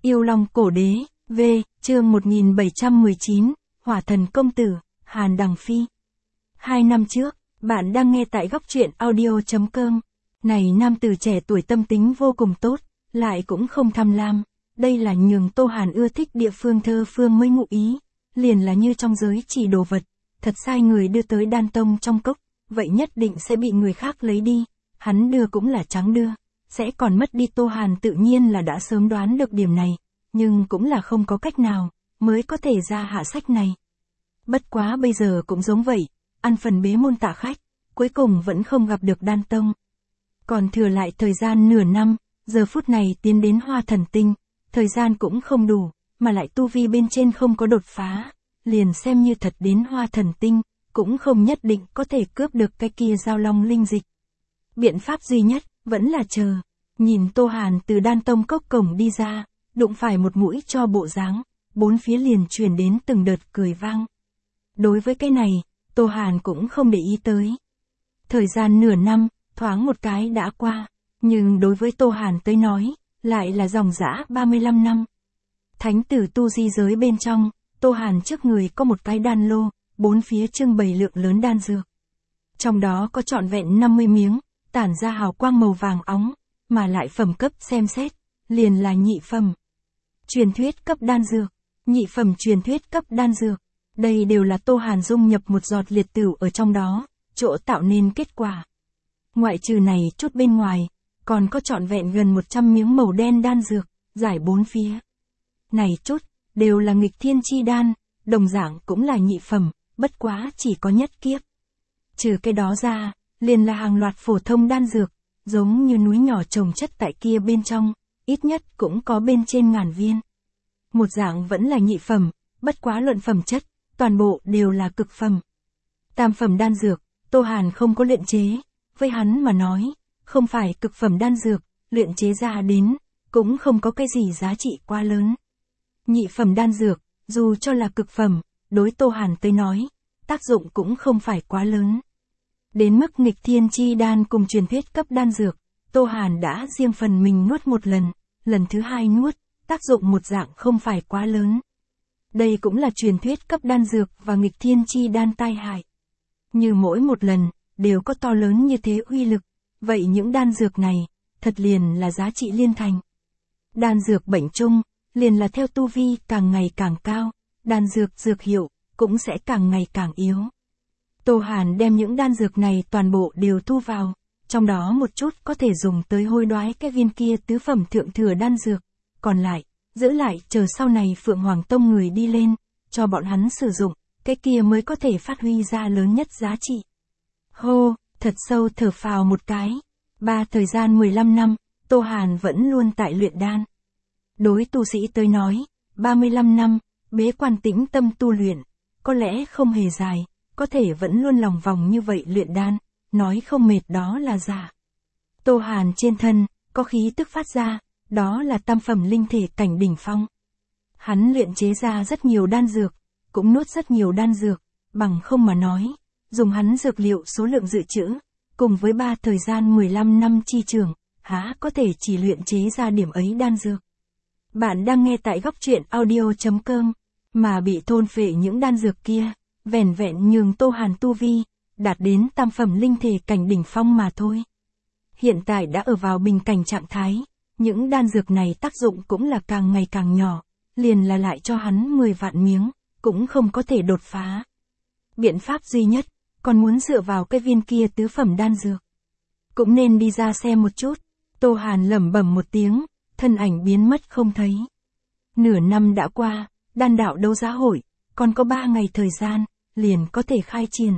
Yêu Long Cổ Đế, V, chương 1719, Hỏa Thần Công Tử, Hàn Đằng Phi. 2 năm trước, bạn đang nghe tại góc truyện audio.com. Này nam tử trẻ tuổi tâm tính vô cùng tốt, lại cũng không tham lam. Đây là nhường Tô Hàn ưa thích địa phương thơ phương mới ngụ ý. Liền là như trong giới chỉ đồ vật, thật sai người đưa tới đan tông trong cốc, vậy nhất định sẽ bị người khác lấy đi. Hắn đưa cũng là trắng đưa, sẽ còn mất đi. Tô Hàn tự nhiên là đã sớm đoán được điểm này, nhưng cũng là không có cách nào, mới có thể ra hạ sách này. Bất quá bây giờ cũng giống vậy, ăn phần bế môn tạ khách, cuối cùng vẫn không gặp được đan tông. Còn thừa lại thời gian nửa năm, giờ phút này tiến đến Hoa Thần Tinh, thời gian cũng không đủ, mà lại tu vi bên trên không có đột phá, liền xem như thật đến Hoa Thần Tinh, cũng không nhất định có thể cướp được cái kia giao long linh dịch. Biện pháp duy nhất, vẫn là chờ. Nhìn Tô Hàn từ đan tông cốc cổng đi ra, đụng phải một mũi cho bộ dáng, bốn phía liền truyền đến từng đợt cười vang. Đối với cái này, Tô Hàn cũng không để ý tới. Thời gian nửa năm, thoáng một cái đã qua, nhưng đối với Tô Hàn tới nói, lại là dòng dã 35 năm. Thánh tử tu di giới bên trong, Tô Hàn trước người có một cái đan lô, bốn phía trưng bày lượng lớn đan dược. Trong đó có trọn vẹn 50 miếng, tản ra hào quang màu vàng óng, mà lại phẩm cấp xem xét, liền là nhị phẩm. Truyền thuyết cấp đan dược, nhị phẩm truyền thuyết cấp đan dược, đây đều là Tô Hàn dung nhập một giọt liệt tửu ở trong đó, chỗ tạo nên kết quả. Ngoại trừ này chút bên ngoài, còn có trọn vẹn gần 100 miếng màu đen đan dược, giải bốn phía. Này chút, đều là nghịch thiên chi đan, đồng dạng cũng là nhị phẩm, bất quá chỉ có nhất kiếp. Trừ cái đó ra, liền là hàng loạt phổ thông đan dược, giống như núi nhỏ chồng chất tại kia bên trong, ít nhất cũng có bên trên ngàn viên. Một dạng vẫn là nhị phẩm, bất quá luận phẩm chất, toàn bộ đều là cực phẩm. Tam phẩm đan dược, Tô Hàn không có luyện chế, với hắn mà nói, không phải cực phẩm đan dược, luyện chế ra đến, cũng không có cái gì giá trị quá lớn. Nhị phẩm đan dược, dù cho là cực phẩm, đối Tô Hàn tới nói, tác dụng cũng không phải quá lớn. Đến mức nghịch thiên chi đan cùng truyền thuyết cấp đan dược, Tô Hàn đã riêng phần mình nuốt một lần thứ hai nuốt, tác dụng một dạng không phải quá lớn. Đây cũng là truyền thuyết cấp đan dược và nghịch thiên chi đan tai hại. Như mỗi một lần, đều có to lớn như thế uy lực, vậy những đan dược này, thật liền là giá trị liên thành. Đan dược bệnh chung, liền là theo tu vi càng ngày càng cao, đan dược dược hiệu, cũng sẽ càng ngày càng yếu. Tô Hàn đem những đan dược này toàn bộ đều thu vào, trong đó một chút có thể dùng tới hối đoái cái viên kia tứ phẩm thượng thừa đan dược, còn lại, giữ lại chờ sau này Phượng Hoàng Tông người đi lên, cho bọn hắn sử dụng, cái kia mới có thể phát huy ra lớn nhất giá trị. Hô, thật sâu thở phào một cái, thời gian 15 năm, Tô Hàn vẫn luôn tại luyện đan. Đối tu sĩ tới nói, 35 năm, bế quan tĩnh tâm tu luyện, có lẽ không hề dài, có thể vẫn luôn lòng vòng như vậy luyện đan, nói không mệt đó là giả. Tô Hàn trên thân, có khí tức phát ra, đó là tam phẩm linh thể cảnh đỉnh phong. Hắn luyện chế ra rất nhiều đan dược, cũng nuốt rất nhiều đan dược, bằng không mà nói, dùng hắn dược liệu số lượng dự trữ, cùng với thời gian 15 năm chi trường, há có thể chỉ luyện chế ra điểm ấy đan dược. Bạn đang nghe tại góc truyện audio.com, mà bị thôn phệ những đan dược kia, vẻn vẹn nhường Tô Hàn tu vi, đạt đến tam phẩm linh thể cảnh đỉnh phong mà thôi. Hiện tại đã ở vào bình cảnh trạng thái, những đan dược này tác dụng cũng là càng ngày càng nhỏ, liền là lại cho hắn 10 vạn miếng, cũng không có thể đột phá. Biện pháp duy nhất, còn muốn dựa vào cái viên kia tứ phẩm đan dược. Cũng nên đi ra xem một chút, Tô Hàn lẩm bẩm một tiếng, thân ảnh biến mất không thấy. Nửa năm đã qua, đan đạo đấu giá hội, còn có 3 ngày thời gian, liền có thể khai triển.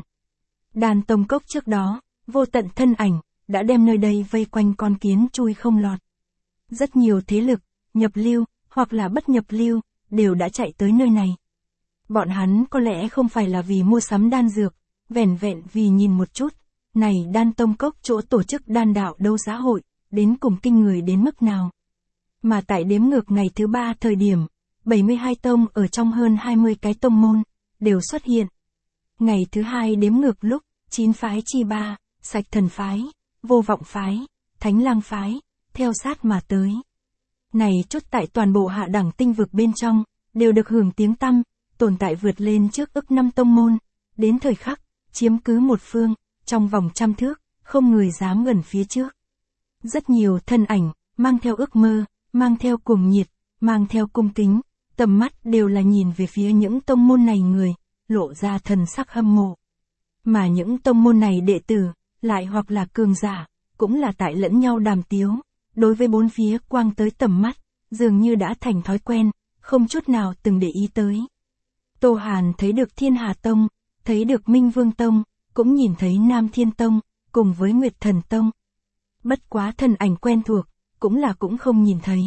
Đan tông cốc trước đó, vô tận thân ảnh, đã đem nơi đây vây quanh con kiến chui không lọt. Rất nhiều thế lực, nhập lưu, hoặc là bất nhập lưu, đều đã chạy tới nơi này. Bọn hắn có lẽ không phải là vì mua sắm đan dược, vẻn vẹn vì nhìn một chút, này đan tông cốc chỗ tổ chức đan đạo đấu giá hội, đến cùng kinh người đến mức nào. Mà tại đếm ngược ngày thứ 3 thời điểm, 72 tông ở trong hơn 20 cái tông môn, đều xuất hiện. Ngày thứ 2 đếm ngược lúc, 9 phái chi 3, Sạch Thần phái, Vô Vọng phái, Thánh Lang phái, theo sát mà tới. Này chốt tại toàn bộ hạ đẳng tinh vực bên trong, đều được hưởng tiếng tăm, tồn tại vượt lên trước ức 5 tông môn. Đến thời khắc, chiếm cứ một phương, trong vòng 100 thước, không người dám gần phía trước. Rất nhiều thân ảnh, mang theo ước mơ, mang theo cuồng nhiệt, mang theo cung kính, tầm mắt đều là nhìn về phía những tông môn này người, lộ ra thần sắc hâm mộ. Mà những tông môn này đệ tử, lại hoặc là cường giả, cũng là tại lẫn nhau đàm tiếu, đối với bốn phía quang tới tầm mắt, dường như đã thành thói quen, không chút nào từng để ý tới. Tô Hàn thấy được Thiên Hà Tông, thấy được Minh Vương Tông, cũng nhìn thấy Nam Thiên Tông, cùng với Nguyệt Thần Tông. Bất quá thân ảnh quen thuộc, cũng không nhìn thấy.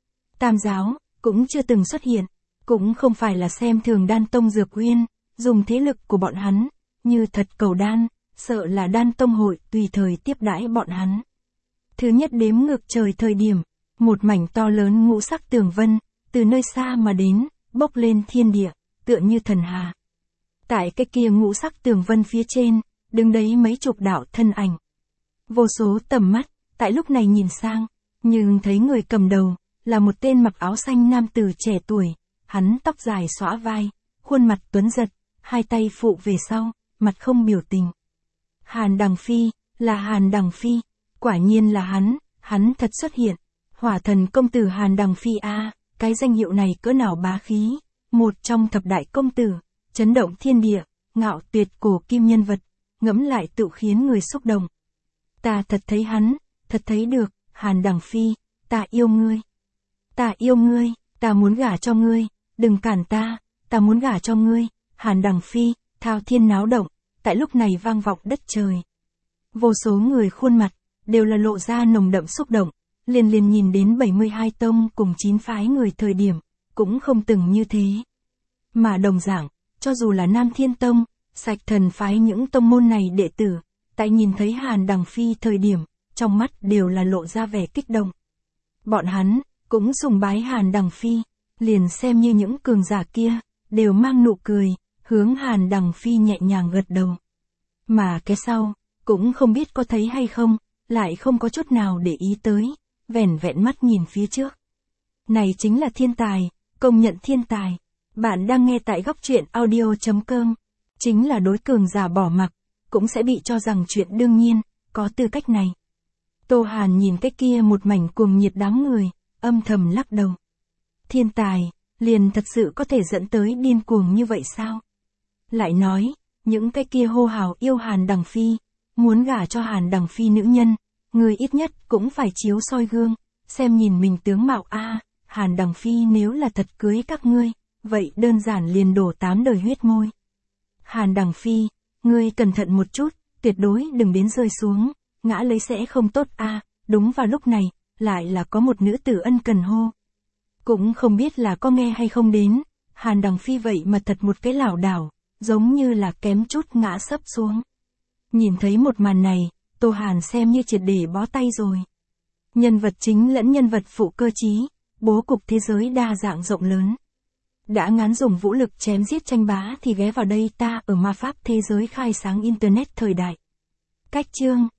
Tam giáo, cũng chưa từng xuất hiện, cũng không phải là xem thường Đan Tông Dược Uyên, dùng thế lực của bọn hắn, như thật cầu đan, sợ là Đan Tông hội tùy thời tiếp đãi bọn hắn. Thứ nhất đếm ngược trời thời điểm, một mảnh to lớn ngũ sắc tường vân, từ nơi xa mà đến, bốc lên thiên địa, tựa như thần hà. Tại cái kia ngũ sắc tường vân phía trên, đứng đấy mấy chục đạo thân ảnh. Vô số tầm mắt, tại lúc này nhìn sang, nhưng thấy người cầm đầu, là một tên mặc áo xanh nam tử trẻ tuổi, hắn tóc dài xõa vai, khuôn mặt tuấn giật, hai tay phụ về sau, mặt không biểu tình. Hàn Đằng Phi, là Hàn Đằng Phi, quả nhiên là hắn thật xuất hiện. Hỏa thần công tử Hàn Đằng Phi a, cái danh hiệu này cỡ nào bá khí, một trong thập đại công tử, chấn động thiên địa, ngạo tuyệt cổ kim nhân vật, ngẫm lại tự khiến người xúc động. Ta thật thấy hắn, thật thấy được, Hàn Đằng Phi, ta yêu ngươi. Ta yêu ngươi, ta muốn gả cho ngươi, đừng cản ta muốn gả cho ngươi, Hàn Đằng Phi, thao thiên náo động, tại lúc này vang vọng đất trời. Vô số người khuôn mặt, đều là lộ ra nồng đậm xúc động, liền nhìn đến 72 tông cùng 9 phái người thời điểm, cũng không từng như thế. Mà đồng dạng, cho dù là Nam Thiên Tông, Sạch Thần phái những tông môn này đệ tử, tại nhìn thấy Hàn Đằng Phi thời điểm, trong mắt đều là lộ ra vẻ kích động. Bọn hắn, cũng sùng bái Hàn Đằng Phi, liền xem như những cường giả kia, đều mang nụ cười, hướng Hàn Đằng Phi nhẹ nhàng gật đầu. Mà cái sau, cũng không biết có thấy hay không, lại không có chút nào để ý tới, vẻn vẹn mắt nhìn phía trước. Này chính là thiên tài, công nhận thiên tài. Bạn đang nghe tại góc truyện audio.com. Chính là đối cường giả bỏ mặc, cũng sẽ bị cho rằng chuyện đương nhiên, có tư cách này. Tô Hàn nhìn cái kia một mảnh cuồng nhiệt đám người, âm thầm lắc đầu. Thiên tài, liền thật sự có thể dẫn tới điên cuồng như vậy sao? Lại nói, những cái kia hô hào yêu Hàn Đằng Phi, muốn gả cho Hàn Đằng Phi nữ nhân, người ít nhất cũng phải chiếu soi gương, xem nhìn mình tướng mạo a, Hàn Đằng Phi nếu là thật cưới các ngươi, vậy đơn giản liền đổ 8 đời huyết môi. Hàn Đằng Phi, ngươi cẩn thận một chút, tuyệt đối đừng đến rơi xuống, ngã lấy sẽ không tốt a. Đúng vào lúc này, lại là có một nữ tử ân cần hô. Cũng không biết là có nghe hay không đến, Hàn Đằng Phi vậy mà thật một cái lảo đảo, giống như là kém chút ngã sấp xuống. Nhìn thấy một màn này, Tô Hàn xem như triệt để bó tay rồi. Nhân vật chính lẫn nhân vật phụ cơ trí, bố cục thế giới đa dạng rộng lớn. Đã ngán dùng vũ lực chém giết tranh bá thì ghé vào đây ta ở ma pháp thế giới khai sáng internet thời đại. Cách chương